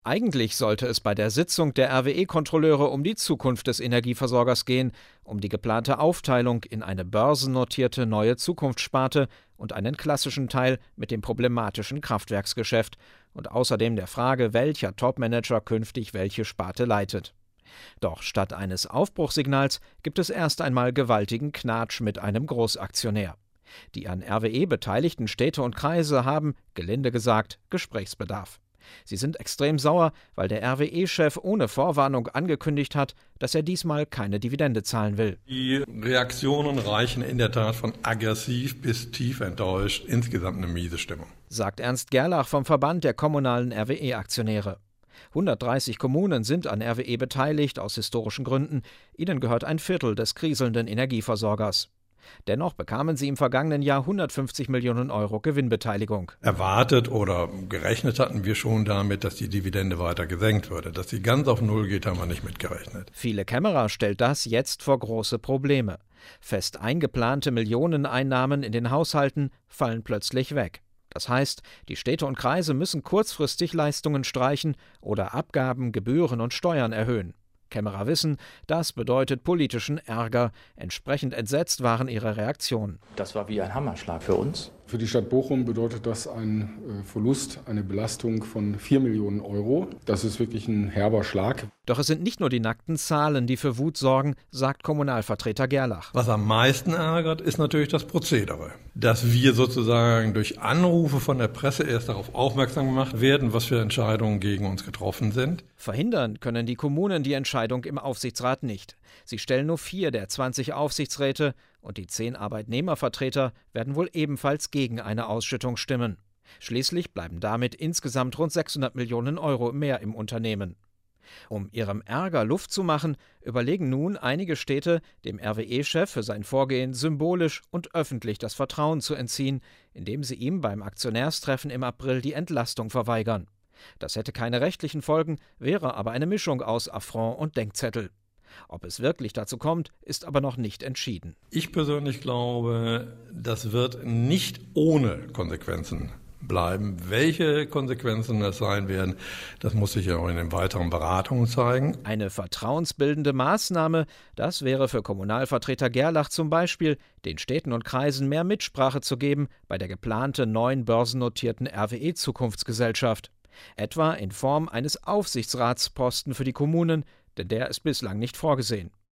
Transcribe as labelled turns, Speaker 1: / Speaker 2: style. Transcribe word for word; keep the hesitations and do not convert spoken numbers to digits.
Speaker 1: Eigentlich sollte es bei der Sitzung der R W E-Kontrolleure um die Zukunft des Energieversorgers gehen, um die geplante Aufteilung in eine börsennotierte neue Zukunftssparte und einen klassischen Teil mit dem problematischen Kraftwerksgeschäft und außerdem der Frage, welcher Topmanager künftig welche Sparte leitet. Doch statt eines Aufbruchssignals gibt es erst einmal gewaltigen Knatsch mit einem Großaktionär. Die an R W E beteiligten Städte und Kreise haben, gelinde gesagt, Gesprächsbedarf. Sie sind extrem sauer, weil der R W E-Chef ohne Vorwarnung angekündigt hat, dass er diesmal keine Dividende zahlen will.
Speaker 2: Die Reaktionen reichen in der Tat von aggressiv bis tief enttäuscht, insgesamt eine miese Stimmung,
Speaker 1: sagt Ernst Gerlach vom Verband der kommunalen R W E-Aktionäre. hundertdreißig Kommunen sind an R W E beteiligt, aus historischen Gründen. Ihnen gehört ein Viertel des kriselnden Energieversorgers. Dennoch bekamen sie im vergangenen Jahr hundertfünfzig Millionen Euro Gewinnbeteiligung.
Speaker 2: Erwartet oder gerechnet hatten wir schon damit, dass die Dividende weiter gesenkt würde. Dass sie ganz auf Null geht, haben wir nicht mitgerechnet.
Speaker 1: Viele Kämmerer stellt das jetzt vor große Probleme. Fest eingeplante Millioneneinnahmen in den Haushalten fallen plötzlich weg. Das heißt, die Städte und Kreise müssen kurzfristig Leistungen streichen oder Abgaben, Gebühren und Steuern erhöhen. Kämmerer wissen, das bedeutet politischen Ärger. Entsprechend entsetzt waren ihre Reaktionen.
Speaker 3: Das war wie ein Hammerschlag für uns.
Speaker 4: Für die Stadt Bochum bedeutet das ein Verlust, eine Belastung von vier Millionen Euro. Das ist wirklich ein herber Schlag.
Speaker 1: Doch es sind nicht nur die nackten Zahlen, die für Wut sorgen, sagt Kommunalvertreter Gerlach.
Speaker 2: Was am meisten ärgert, ist natürlich das Prozedere. Dass wir sozusagen durch Anrufe von der Presse erst darauf aufmerksam gemacht werden, was für Entscheidungen gegen uns getroffen sind.
Speaker 1: Verhindern können die Kommunen die Entscheidung im Aufsichtsrat nicht. Sie stellen nur vier der zwanzig Aufsichtsräte und die zehn Arbeitnehmervertreter werden wohl ebenfalls gegen eine Ausschüttung stimmen. Schließlich bleiben damit insgesamt rund sechshundert Millionen Euro mehr im Unternehmen. Um ihrem Ärger Luft zu machen, überlegen nun einige Städte, dem R W E-Chef für sein Vorgehen symbolisch und öffentlich das Vertrauen zu entziehen, indem sie ihm beim Aktionärstreffen im April die Entlastung verweigern. Das hätte keine rechtlichen Folgen, wäre aber eine Mischung aus Affront und Denkzettel. Ob es wirklich dazu kommt, ist aber noch nicht entschieden.
Speaker 2: Ich persönlich glaube, das wird nicht ohne Konsequenzen bleiben. Welche Konsequenzen das sein werden, das muss sich ja auch in den weiteren Beratungen zeigen.
Speaker 1: Eine vertrauensbildende Maßnahme, das wäre für Kommunalvertreter Gerlach zum Beispiel, den Städten und Kreisen mehr Mitsprache zu geben bei der geplanten neuen börsennotierten R W E-Zukunftsgesellschaft. Etwa in Form eines Aufsichtsratsposten für die Kommunen, denn der ist bislang nicht vorgesehen.